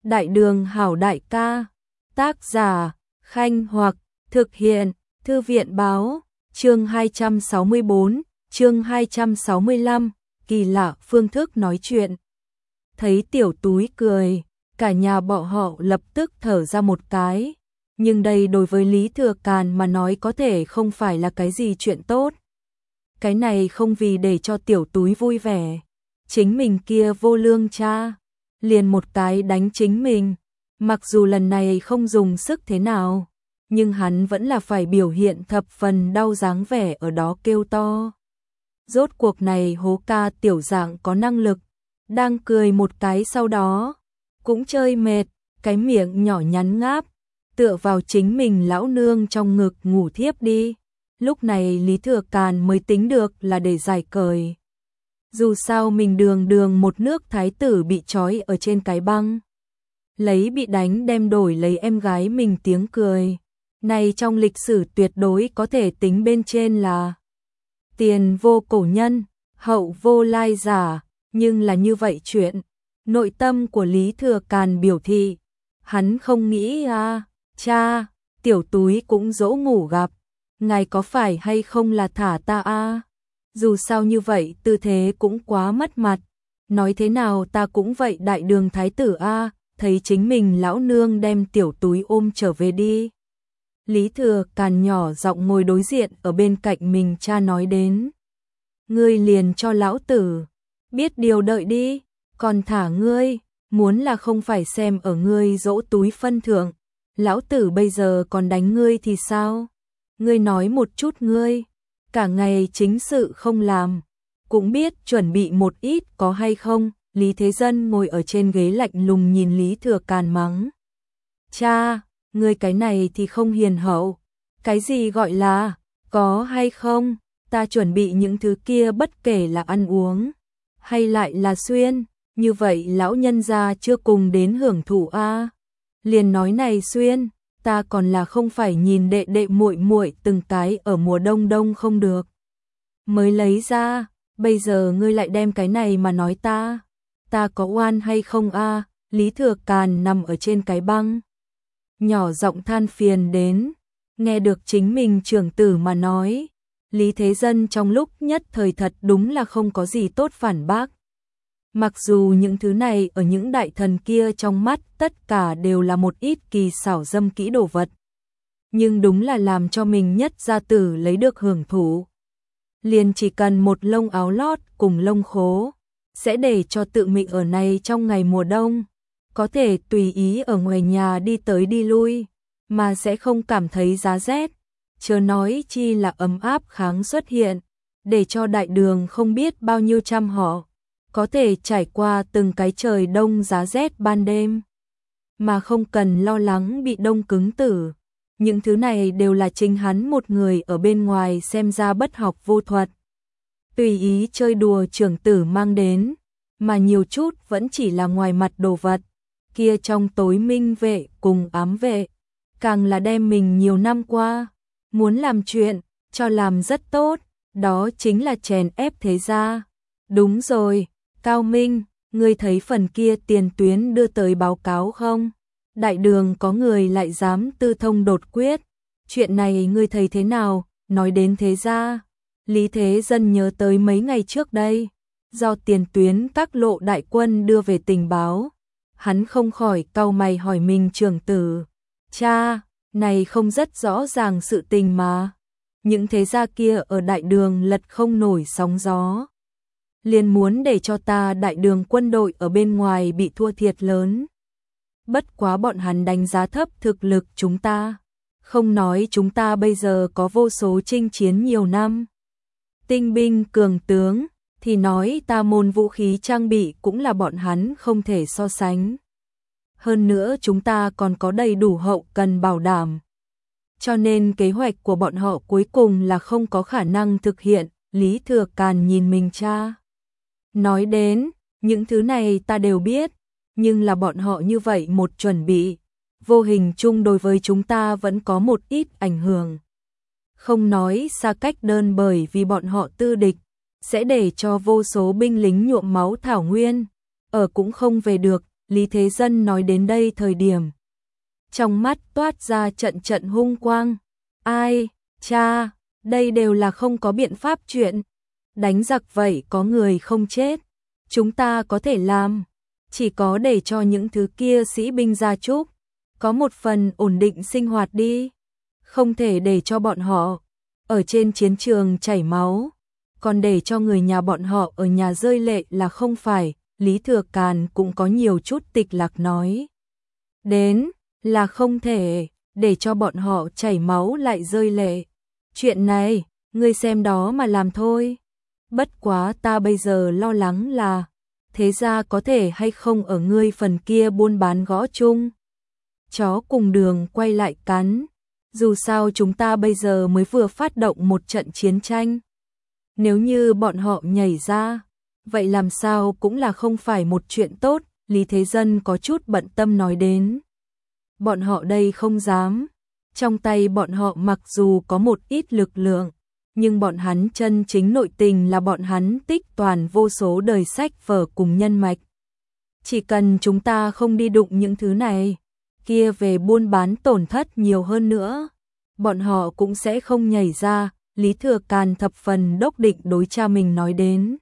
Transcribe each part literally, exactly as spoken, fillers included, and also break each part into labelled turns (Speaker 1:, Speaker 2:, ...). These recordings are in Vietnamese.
Speaker 1: Đại đường hảo đại ca. Tác giả, Khanh Hoặc, thực hiện, Thư viện báo, chương hai trăm sáu mươi bốn, chương hai trăm sáu mươi lăm, kỳ lạ phương thức nói chuyện. Thấy Tiểu Túi cười, cả nhà bọn họ lập tức thở ra một cái. Nhưng đây đối với Lý Thừa Càn mà nói có thể không phải là cái gì chuyện tốt. Cái này không vì để cho Tiểu Túi vui vẻ. Chính mình kia vô lương cha, liền một cái đánh chính mình. Mặc dù lần này không dùng sức thế nào, nhưng hắn vẫn là phải biểu hiện thập phần đau dáng vẻ ở đó kêu to. Rốt cuộc này hố ca tiểu dạng có năng lực, đang cười một cái sau đó, cũng chơi mệt, cái miệng nhỏ nhắn ngáp, tựa vào chính mình lão nương trong ngực ngủ thiếp đi. Lúc này Lý Thừa Càn mới tính được là để giải cời. Dù sao mình đường đường một nước thái tử bị trói ở trên cái băng. Lấy bị đánh đem đổi lấy em gái mình tiếng cười. Này trong lịch sử tuyệt đối có thể tính bên trên là tiền vô cổ nhân, hậu vô lai giả, nhưng là như vậy chuyện. Nội tâm của Lý Thừa Càn biểu thị, hắn không nghĩ à, cha, Tiểu Túi cũng dỗ ngủ gặp, ngài có phải hay không là thả ta à? Dù sao như vậy tư thế cũng quá mất mặt, nói thế nào ta cũng vậy đại đường thái tử a, thấy chính mình lão nương đem Tiểu Túi ôm trở về đi. Lý Thừa Càn nhỏ giọng ngồi đối diện ở bên cạnh mình cha nói đến. Ngươi liền cho lão tử, biết điều đợi đi, còn thả ngươi, muốn là không phải xem ở ngươi dỗ Túi phân thượng, lão tử bây giờ còn đánh ngươi thì sao? Ngươi nói một chút ngươi, cả ngày chính sự không làm, cũng biết chuẩn bị một ít có hay không? Lý Thế Dân ngồi ở trên ghế lạnh lùng nhìn Lý Thừa Càn mắng. Cha, ngươi cái này thì không hiền hậu, cái gì gọi là, có hay không, ta chuẩn bị những thứ kia bất kể là ăn uống, hay lại là xuyên, như vậy lão nhân gia chưa cùng đến hưởng thụ a. Liền nói này xuyên, ta còn là không phải nhìn đệ đệ muội muội từng cái ở mùa đông đông không được. Mới lấy ra, bây giờ ngươi lại đem cái này mà nói ta, ta có oan hay không a? Lý Thừa Càn nằm ở trên cái băng, nhỏ giọng than phiền đến, nghe được chính mình trưởng tử mà nói, Lý Thế Dân trong lúc nhất thời thật đúng là không có gì tốt phản bác. Mặc dù những thứ này ở những đại thần kia trong mắt tất cả đều là một ít kỳ xảo dâm kỹ đồ vật, nhưng đúng là làm cho mình nhất gia tử lấy được hưởng thụ. Liền chỉ cần một lông áo lót cùng lông khố, sẽ để cho tự mình ở này trong ngày mùa đông, có thể tùy ý ở ngoài nhà đi tới đi lui, mà sẽ không cảm thấy giá rét, chớ nói chi là ấm áp kháng xuất hiện, để cho đại đường không biết bao nhiêu trăm họ, có thể trải qua từng cái trời đông giá rét ban đêm, mà không cần lo lắng bị đông cứng tử. Những thứ này đều là chính hắn một người ở bên ngoài xem ra bất học vô thuật, tùy ý chơi đùa trưởng tử mang đến, mà nhiều chút vẫn chỉ là ngoài mặt đồ vật, kia trong tối minh vệ cùng ám vệ, càng là đem mình nhiều năm qua, muốn làm chuyện, cho làm rất tốt, đó chính là chèn ép thế gia. Đúng rồi, Cao Minh, ngươi thấy phần kia tiền tuyến đưa tới báo cáo không? Đại đường có người lại dám tư thông đột quyết, chuyện này ngươi thấy thế nào? Nói đến thế gia, Lý Thế Dân nhớ tới mấy ngày trước đây, do tiền tuyến các lộ đại quân đưa về tình báo, hắn không khỏi cau mày hỏi mình trưởng tử, cha, này không rất rõ ràng sự tình mà, những thế gia kia ở đại đường lật không nổi sóng gió, liền muốn để cho ta đại đường quân đội ở bên ngoài bị thua thiệt lớn. Bất quá bọn hắn đánh giá thấp thực lực chúng ta, không nói chúng ta bây giờ có vô số chinh chiến nhiều năm, tinh binh cường tướng, thì nói ta môn vũ khí trang bị cũng là bọn hắn không thể so sánh. Hơn nữa chúng ta còn có đầy đủ hậu cần bảo đảm. Cho nên kế hoạch của bọn họ cuối cùng là không có khả năng thực hiện. Lý Thừa Càn nhìn mình cha, nói đến, những thứ này ta đều biết, nhưng là bọn họ như vậy một chuẩn bị, vô hình chung đối với chúng ta vẫn có một ít ảnh hưởng. Không nói xa cách đơn bởi vì bọn họ tư địch, sẽ để cho vô số binh lính nhuộm máu thảo nguyên, ở cũng không về được, Lý Thế Dân nói đến đây thời điểm, trong mắt toát ra trận trận hung quang. Ai, cha, đây đều là không có biện pháp chuyện. Đánh giặc vậy có người không chết. Chúng ta có thể làm, chỉ có để cho những thứ kia sĩ binh gia chúc có một phần ổn định sinh hoạt đi. Không thể để cho bọn họ ở trên chiến trường chảy máu, còn để cho người nhà bọn họ ở nhà rơi lệ là không phải. Lý Thừa Càn cũng có nhiều chút tịch lạc nói đến là không thể để cho bọn họ chảy máu lại rơi lệ. Chuyện này, ngươi xem đó mà làm thôi. Bất quá ta bây giờ lo lắng là thế ra có thể hay không ở ngươi phần kia buôn bán gõ chung. Chó cùng đường quay lại cắn. Dù sao chúng ta bây giờ mới vừa phát động một trận chiến tranh. Nếu như bọn họ nhảy ra, vậy làm sao cũng là không phải một chuyện tốt. Lý Thế Dân có chút bận tâm nói đến. Bọn họ đây không dám. Trong tay bọn họ mặc dù có một ít lực lượng, nhưng bọn hắn chân chính nội tình là bọn hắn tích toàn vô số đời sách vở cùng nhân mạch. Chỉ cần chúng ta không đi đụng những thứ này, kia về buôn bán tổn thất nhiều hơn nữa, bọn họ cũng sẽ không nhảy ra. Lý Thừa Càn thập phần đốc định đối cha mình nói đến.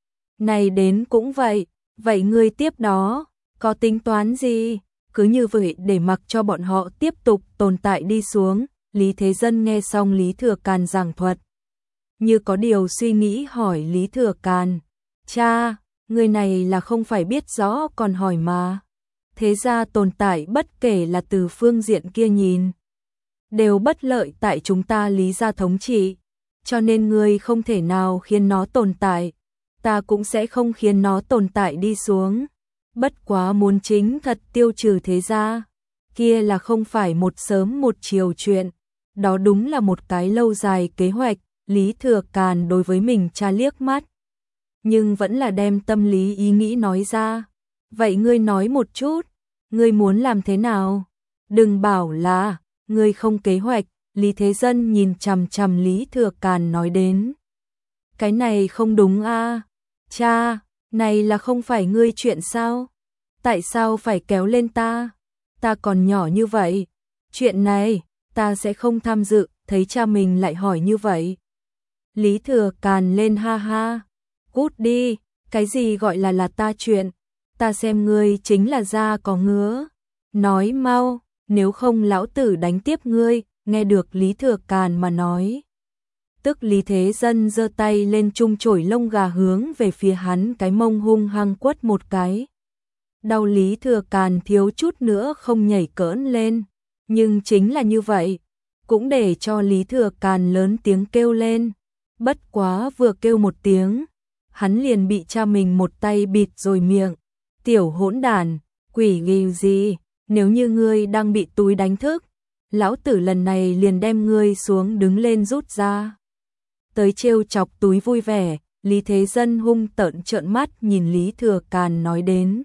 Speaker 1: Này đến cũng vậy, vậy ngươi tiếp đó, có tính toán gì? Cứ như vậy để mặc cho bọn họ tiếp tục tồn tại đi xuống. Lý Thế Dân nghe xong Lý Thừa Càn giảng thuật, như có điều suy nghĩ hỏi Lý Thừa Càn. Cha, người này là không phải biết rõ còn hỏi mà. Thế ra tồn tại bất kể là từ phương diện kia nhìn, đều bất lợi tại chúng ta Lý gia thống trị. Cho nên ngươi không thể nào khiến nó tồn tại, ta cũng sẽ không khiến nó tồn tại đi xuống. Bất quá muốn chính thật tiêu trừ thế gia, kia là không phải một sớm một chiều chuyện. Đó đúng là một cái lâu dài kế hoạch. Lý Thừa Càn đối với mình cha liếc mắt, nhưng vẫn là đem tâm lý ý nghĩ nói ra. Vậy ngươi nói một chút, ngươi muốn làm thế nào? Đừng bảo là ngươi không kế hoạch. Lý Thế Dân nhìn chằm chằm Lý Thừa Càn nói đến. Cái này không đúng a, à? Cha, này là không phải ngươi chuyện sao? Tại sao phải kéo lên ta? Ta còn nhỏ như vậy. Chuyện này, ta sẽ không tham dự. Thấy cha mình lại hỏi như vậy, Lý Thừa Càn lên ha ha. Cút đi, cái gì gọi là là ta chuyện? Ta xem ngươi chính là da có ngứa. Nói mau, nếu không lão tử đánh tiếp ngươi. Nghe được Lý Thừa Càn mà nói, tức Lý Thế Dân giơ tay lên chung chổi lông gà hướng về phía hắn cái mông hung hăng quất một cái. Đau Lý Thừa Càn thiếu chút nữa không nhảy cỡn lên, nhưng chính là như vậy, cũng để cho Lý Thừa Càn lớn tiếng kêu lên. Bất quá vừa kêu một tiếng, hắn liền bị cha mình một tay bịt rồi miệng. Tiểu hỗn đản, quỷ ghiu gì, nếu như ngươi đang bị túi đánh thức, lão tử lần này liền đem ngươi xuống đứng lên rút ra. Tới trêu chọc túi vui vẻ, Lý Thế Dân hung tợn trợn mắt nhìn Lý Thừa Càn nói đến.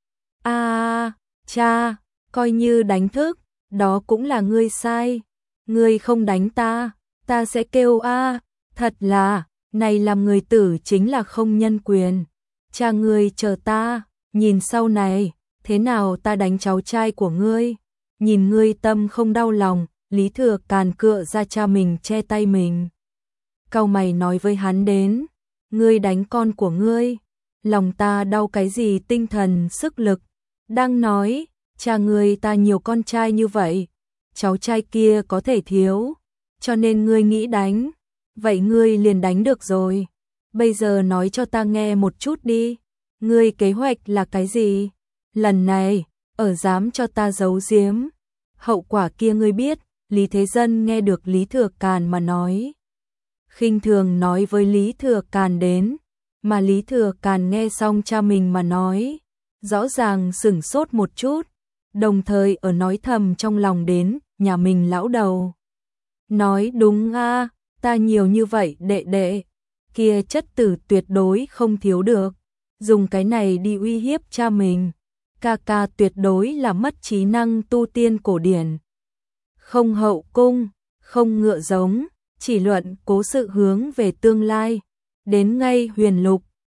Speaker 1: A, cha, coi như đánh thức, đó cũng là ngươi sai. Ngươi không đánh ta, ta sẽ kêu a, thật là, này làm người tử chính là không nhân quyền. Cha ngươi chờ ta, nhìn sau này, thế nào ta đánh cháu trai của ngươi. Nhìn ngươi tâm không đau lòng. Lý Thừa Càn cựa ra cha mình che tay mình, cau mày nói với hắn đến. Ngươi đánh con của ngươi, lòng ta đau cái gì tinh thần sức lực. Đang nói, cha ngươi ta nhiều con trai như vậy, cháu trai kia có thể thiếu, cho nên ngươi nghĩ đánh, vậy ngươi liền đánh được rồi. Bây giờ nói cho ta nghe một chút đi, ngươi kế hoạch là cái gì? Lần này, ở dám cho ta giấu giếm, hậu quả kia ngươi biết. Lý Thế Dân nghe được Lý Thừa Càn mà nói, khinh thường nói với Lý Thừa Càn đến, mà Lý Thừa Càn nghe xong cha mình mà nói, rõ ràng sửng sốt một chút, đồng thời ở nói thầm trong lòng đến, nhà mình lão đầu. Nói đúng a, ta nhiều như vậy đệ đệ, kia chất tử tuyệt đối không thiếu được, dùng cái này đi uy hiếp cha mình, ca ca tuyệt đối là mất trí năng tu tiên cổ điển. Không hậu cung, không ngựa giống, chỉ luận cố sự hướng về tương lai, đến ngay huyền lục,